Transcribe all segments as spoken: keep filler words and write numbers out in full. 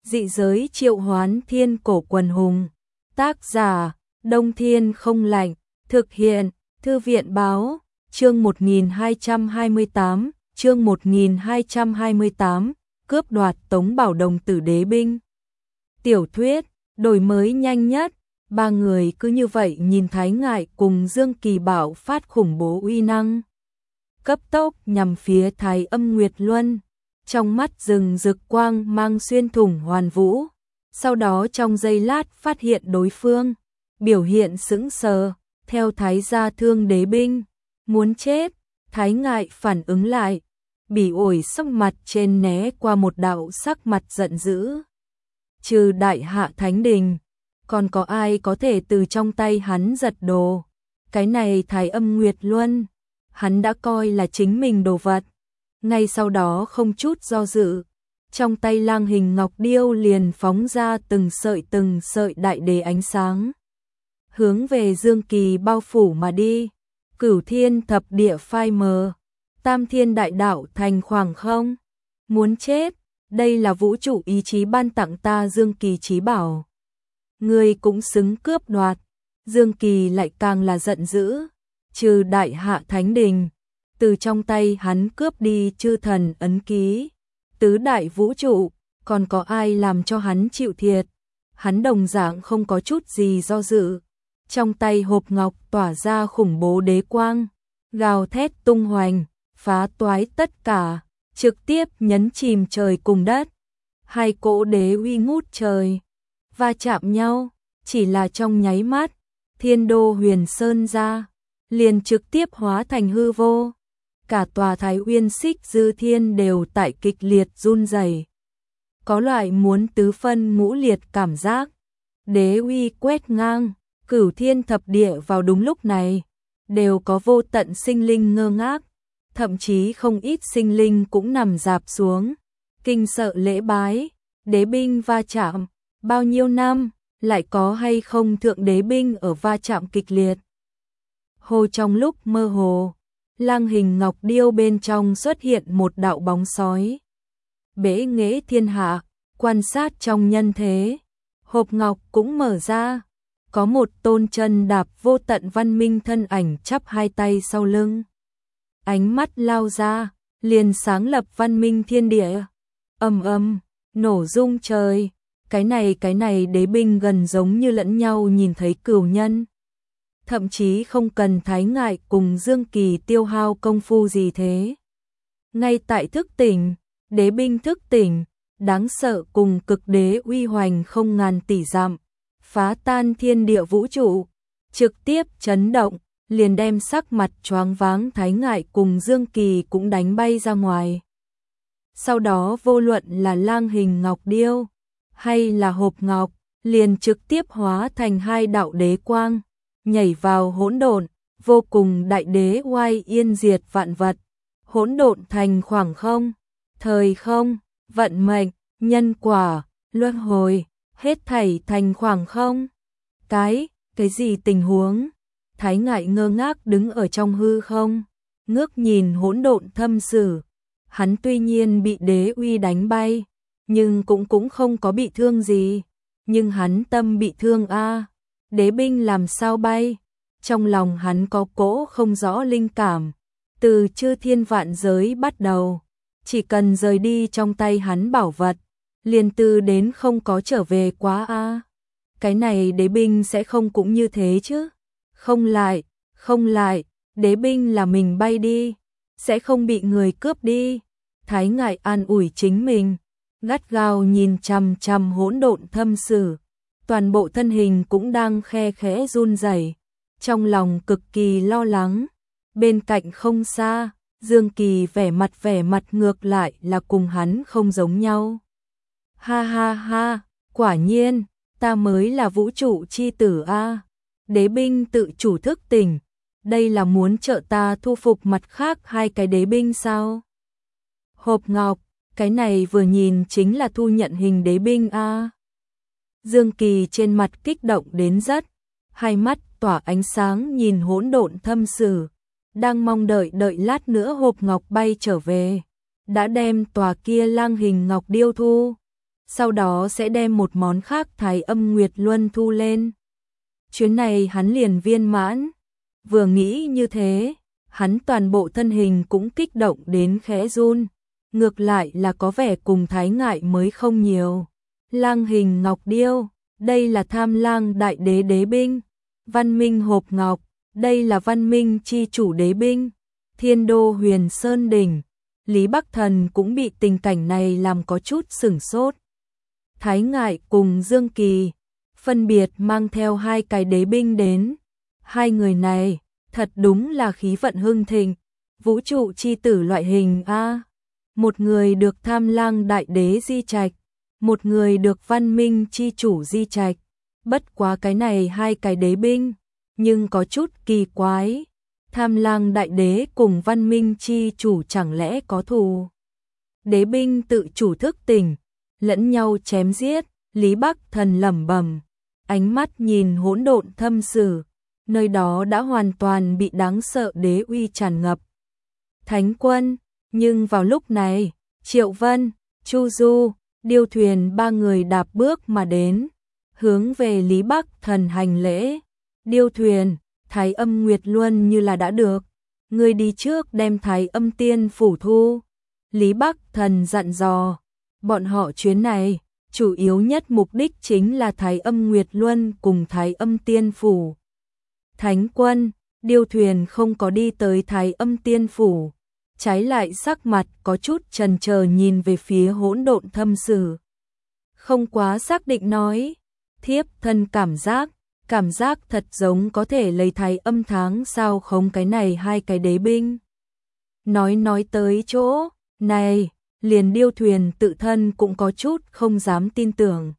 Dị giới triệu hoán thiên cổ quần hùng. Tác giả, Đông Thiên không lạnh. Thực hiện, Thư viện báo, chương một nghìn hai trăm hai mươi tám, chương một nghìn hai trăm hai mươi tám, cướp đoạt Tống Bảo Đồng tử đế binh. Tiểu thuyết, đổi mới nhanh nhất, ba người cứ như vậy nhìn Thái Ngại cùng Dương Kỳ Bảo phát khủng bố uy năng. Cấp tốc nhằm phía Thái Âm Nguyệt Luân, trong mắt rừng rực quang mang xuyên thủng hoàn vũ, sau đó trong giây lát phát hiện đối phương, biểu hiện sững sờ, theo Thái gia thương đế binh, muốn chết, Thái Ngại phản ứng lại, bỉ ổi sắc mặt trên né qua một đạo sắc mặt giận dữ. Trừ Đại Hạ Thánh Đình, còn có ai có thể từ trong tay hắn giật đồ, cái này Thái Âm Nguyệt Luân, hắn đã coi là chính mình đồ vật. Ngay sau đó không chút do dự, trong tay lang hình ngọc điêu liền phóng ra từng sợi từng sợi đại đế ánh sáng, hướng về Dương Kỳ bao phủ mà đi. Cửu thiên thập địa phai mờ, tam thiên đại đạo thành khoảng không. Muốn chết, đây là vũ trụ ý chí ban tặng ta Dương Kỳ chí bảo. Ngươi cũng xứng cướp đoạt. Dương Kỳ lại càng là giận dữ, trừ Đại Hạ Thánh Đình, từ trong tay hắn cướp đi chư thần ấn ký, tứ đại vũ trụ, còn có ai làm cho hắn chịu thiệt. Hắn đồng dạng không có chút gì do dự, trong tay hộp ngọc tỏa ra khủng bố đế quang, gào thét tung hoành, phá toái tất cả, trực tiếp nhấn chìm trời cùng đất. Hai cỗ đế uy ngút trời, va chạm nhau, chỉ là trong nháy mắt, Thiên Đô Huyền Sơn ra, liền trực tiếp hóa thành hư vô. Cả tòa Thái Uyên Xích Dư Thiên đều tại kịch liệt run rẩy, có loại muốn tứ phân ngũ liệt cảm giác. Đế uy quét ngang cửu thiên thập địa vào đúng lúc này, đều có vô tận sinh linh ngơ ngác, thậm chí không ít sinh linh cũng nằm rạp xuống, kinh sợ lễ bái. Đế binh va chạm, bao nhiêu năm, lại có hay không thượng đế binh ở va chạm kịch liệt. Hồ trong lúc mơ hồ, lang hình ngọc điêu bên trong xuất hiện một đạo bóng sói. Bế nghệ thiên hạ, quan sát trong nhân thế, hộp ngọc cũng mở ra, có một tôn chân đạp vô tận văn minh thân ảnh chắp hai tay sau lưng. Ánh mắt lao ra, liền sáng lập văn minh thiên địa. Ầm ầm, nổ rung trời, cái này cái này đế binh gần giống như lẫn nhau nhìn thấy cửu nhân. Thậm chí không cần Thái Ngại cùng Dương Kỳ tiêu hao công phu gì thế. Ngay tại thức tỉnh, đế binh thức tỉnh, đáng sợ cùng cực đế uy hoành không ngàn tỷ dặm, phá tan thiên địa vũ trụ, trực tiếp chấn động, liền đem sắc mặt choáng váng Thái Ngại cùng Dương Kỳ cũng đánh bay ra ngoài. Sau đó vô luận là lang hình ngọc điêu, hay là hộp ngọc, liền trực tiếp hóa thành hai đạo đế quang, nhảy vào hỗn độn, vô cùng đại đế oai yên diệt vạn vật. Hỗn độn thành khoảng không, thời không, vận mệnh, nhân quả, luân hồi, hết thảy thành khoảng không. Cái, cái gì tình huống? Thái Ngại ngơ ngác đứng ở trong hư không, ngước nhìn hỗn độn thâm sử. Hắn tuy nhiên bị đế uy đánh bay, nhưng cũng cũng không có bị thương gì. Nhưng hắn tâm bị thương a, đế binh làm sao bay? Trong lòng hắn có cỗ không rõ linh cảm, từ chư thiên vạn giới bắt đầu, chỉ cần rời đi trong tay hắn bảo vật, liền từ đến không có trở về quá a. Cái này đế binh sẽ không cũng như thế chứ? Không lại, không lại, đế binh là mình bay đi, sẽ không bị người cướp đi. Thái Ngại an ủi chính mình, gắt gao nhìn chằm chằm hỗn độn thâm sử, toàn bộ thân hình cũng đang khe khẽ run rẩy, trong lòng cực kỳ lo lắng. Bên cạnh không xa, Dương Kỳ vẻ mặt vẻ mặt ngược lại là cùng hắn không giống nhau. Ha ha ha, quả nhiên, ta mới là vũ trụ chi tử a. Đế binh tự chủ thức tỉnh, đây là muốn trợ ta thu phục mặt khác hai cái đế binh sao? Hộp ngọc, cái này vừa nhìn chính là thu nhận hình đế binh a. Dương Kỳ trên mặt kích động đến rất, hai mắt tỏa ánh sáng nhìn hỗn độn thâm sử, đang mong đợi đợi lát nữa hộp ngọc bay trở về, đã đem tòa kia lang hình ngọc điêu thu. sau đó sẽ đem một món khác Thái Âm Nguyệt Luân thu lên. Chuyến này hắn liền viên mãn. Vừa nghĩ như thế, hắn toàn bộ thân hình cũng kích động đến khẽ run. Ngược lại là có vẻ cùng Thái Ngại mới không nhiều. Lang hình ngọc điêu, đây là Tham Lang đại đế đế binh. Văn Minh hộp ngọc, đây là Văn Minh chi chủ đế binh. Thiên đô huyền sơn đỉnh. Lý Bắc Thần cũng bị tình cảnh này làm có chút sửng sốt. Thái Ngại cùng Dương Kỳ phân biệt mang theo hai cái đế binh đến. Hai người này thật đúng là khí vận hưng thịnh, vũ trụ chi tử loại hình a. Một người được Tham Lang đại đế di trạch, một người được Văn Minh chi chủ di trạch. Bất quá cái này hai cái đế binh, nhưng có chút kỳ quái. Tham Lang đại đế cùng Văn Minh chi chủ chẳng lẽ có thù? Đế binh tự chủ thức tỉnh, lẫn nhau chém giết. Lý Bắc Thần lẩm bẩm, ánh mắt nhìn hỗn độn thâm sử, nơi đó đã hoàn toàn bị đáng sợ đế uy tràn ngập. Thánh quân, nhưng vào lúc này, Triệu Vân, Chu Du, Điêu Thuyền ba người đạp bước mà đến, hướng về Lý Bắc Thần hành lễ. Điêu Thuyền, Thái Âm Nguyệt Luân như là đã được, người đi trước đem Thái Âm Tiên phủ thu. Lý Bắc Thần dặn dò, bọn họ chuyến này, chủ yếu nhất mục đích chính là Thái Âm Nguyệt Luân cùng Thái Âm Tiên phủ. Thánh quân, Điêu Thuyền không có đi tới Thái Âm Tiên phủ, trái lại sắc mặt có chút chần chờ nhìn về phía hỗn độn thâm sử. Không quá xác định nói, thiếp thân cảm giác, cảm giác thật giống có thể lấy Thái Âm tháng sao không cái này hai cái đế binh. Nói nói tới chỗ này, liền Điêu Thuyền tự thân cũng có chút không dám tin tưởng.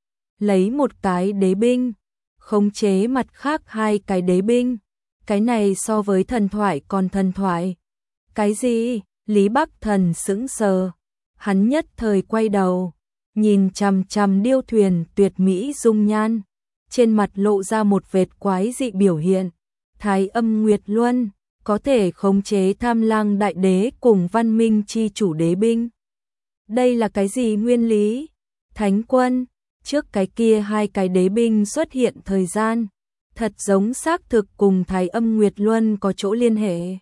Lấy một cái đế binh, khống chế mặt khác hai cái đế binh, cái này so với thần thoại còn thần thoại. Cái gì? Lý Bắc Thần sững sờ, hắn nhất thời quay đầu, nhìn chằm chằm Điêu Thuyền tuyệt mỹ dung nhan, trên mặt lộ ra một vệt quái dị biểu hiện. Thái Âm Nguyệt Luân có thể khống chế Tham Lang đại đế cùng Văn Minh chi chủ đế binh. Đây là cái gì nguyên lý? Thánh quân, trước cái kia hai cái đế binh xuất hiện thời gian, thật giống xác thực cùng Thái Âm Nguyệt Luân có chỗ liên hệ.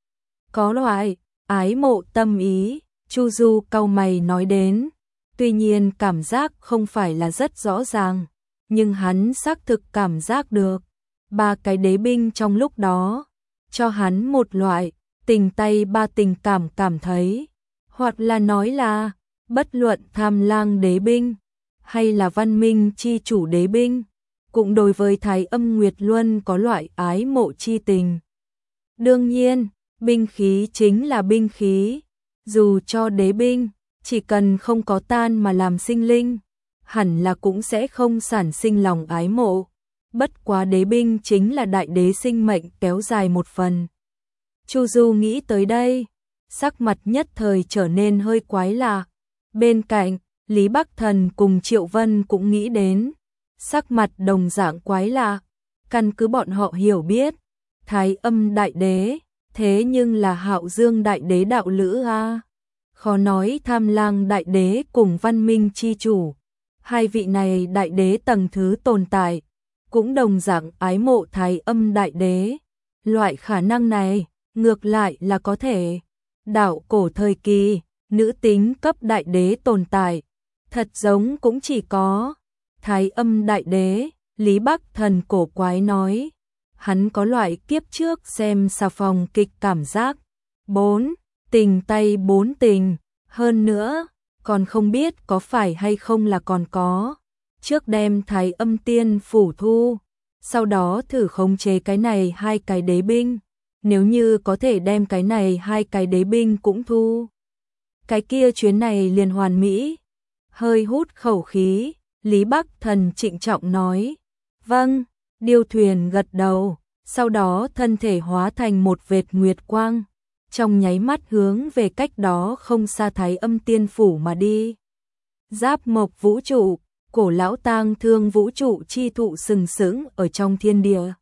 Có loại ái mộ tâm ý, Chu Du cau mày nói đến, tuy nhiên cảm giác không phải là rất rõ ràng, nhưng hắn xác thực cảm giác được, ba cái đế binh trong lúc đó, cho hắn một loại tình tay ba tình cảm cảm thấy, hoặc là nói là, bất luận Tham Lang đế binh, hay là Văn Minh chi chủ đế binh, cũng đối với Thái Âm Nguyệt Luân có loại ái mộ chi tình. Đương nhiên, binh khí chính là binh khí, dù cho đế binh, chỉ cần không có tan mà làm sinh linh, hẳn là cũng sẽ không sản sinh lòng ái mộ. Bất quá đế binh chính là đại đế sinh mệnh kéo dài một phần. Chu Du nghĩ tới đây, sắc mặt nhất thời trở nên hơi quái lạ. Bên cạnh, Lý Bắc Thần cùng Triệu Vân cũng nghĩ đến, sắc mặt đồng dạng quái lạ. Căn cứ bọn họ hiểu biết, Thái Âm đại đế, thế nhưng là Hạo Dương đại đế đạo lữ a. Khó nói Tham Lang đại đế cùng Văn Minh chi chủ, hai vị này đại đế tầng thứ tồn tại, cũng đồng dạng ái mộ Thái Âm đại đế. Loại khả năng này, ngược lại là có thể. Đạo cổ thời kỳ, nữ tính cấp đại đế tồn tại, thật giống cũng chỉ có Thái Âm đại đế. Lý Bắc Thần cổ quái nói, hắn có loại kiếp trước xem xà phòng kịch cảm giác. Bốn, tình tay bốn tình, hơn nữa, còn không biết có phải hay không là còn có. Trước đem Thái Âm Tiên phủ thu, sau đó thử khống chế cái này hai cái đế binh. Nếu như có thể đem cái này hai cái đế binh cũng thu, cái kia chuyến này liền hoàn mỹ. Hơi hút khẩu khí, Lý Bắc Thần trịnh trọng nói, vâng. Điêu Thuyền gật đầu, sau đó thân thể hóa thành một vệt nguyệt quang, trong nháy mắt hướng về cách đó không xa Thái Âm Tiên phủ mà đi. Giáp mộc vũ trụ, cổ lão tang thương vũ trụ chi thụ sừng sững ở trong thiên địa,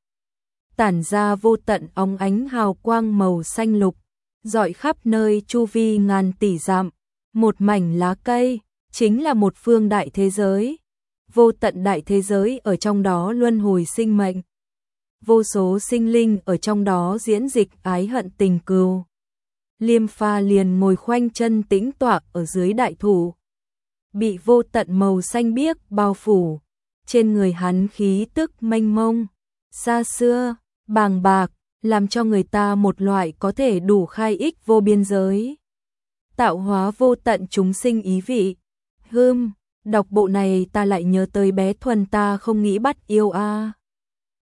tản ra vô tận óng ánh hào quang màu xanh lục, rọi khắp nơi chu vi ngàn tỷ dặm. Một mảnh lá cây, chính là một phương đại thế giới. Vô tận đại thế giới ở trong đó luân hồi sinh mệnh. Vô số sinh linh ở trong đó diễn dịch ái hận tình cừu. Liêm Pha liền ngồi khoanh chân tĩnh tọa ở dưới đại thụ. Bị vô tận màu xanh biếc bao phủ. Trên người hắn khí tức mênh mông, xa xưa, bàng bạc, làm cho người ta một loại có thể đủ khai ích vô biên giới. Tạo hóa vô tận chúng sinh ý vị. Hưm, đọc bộ này ta lại nhớ tới bé Thuần ta không nghĩ bắt yêu a.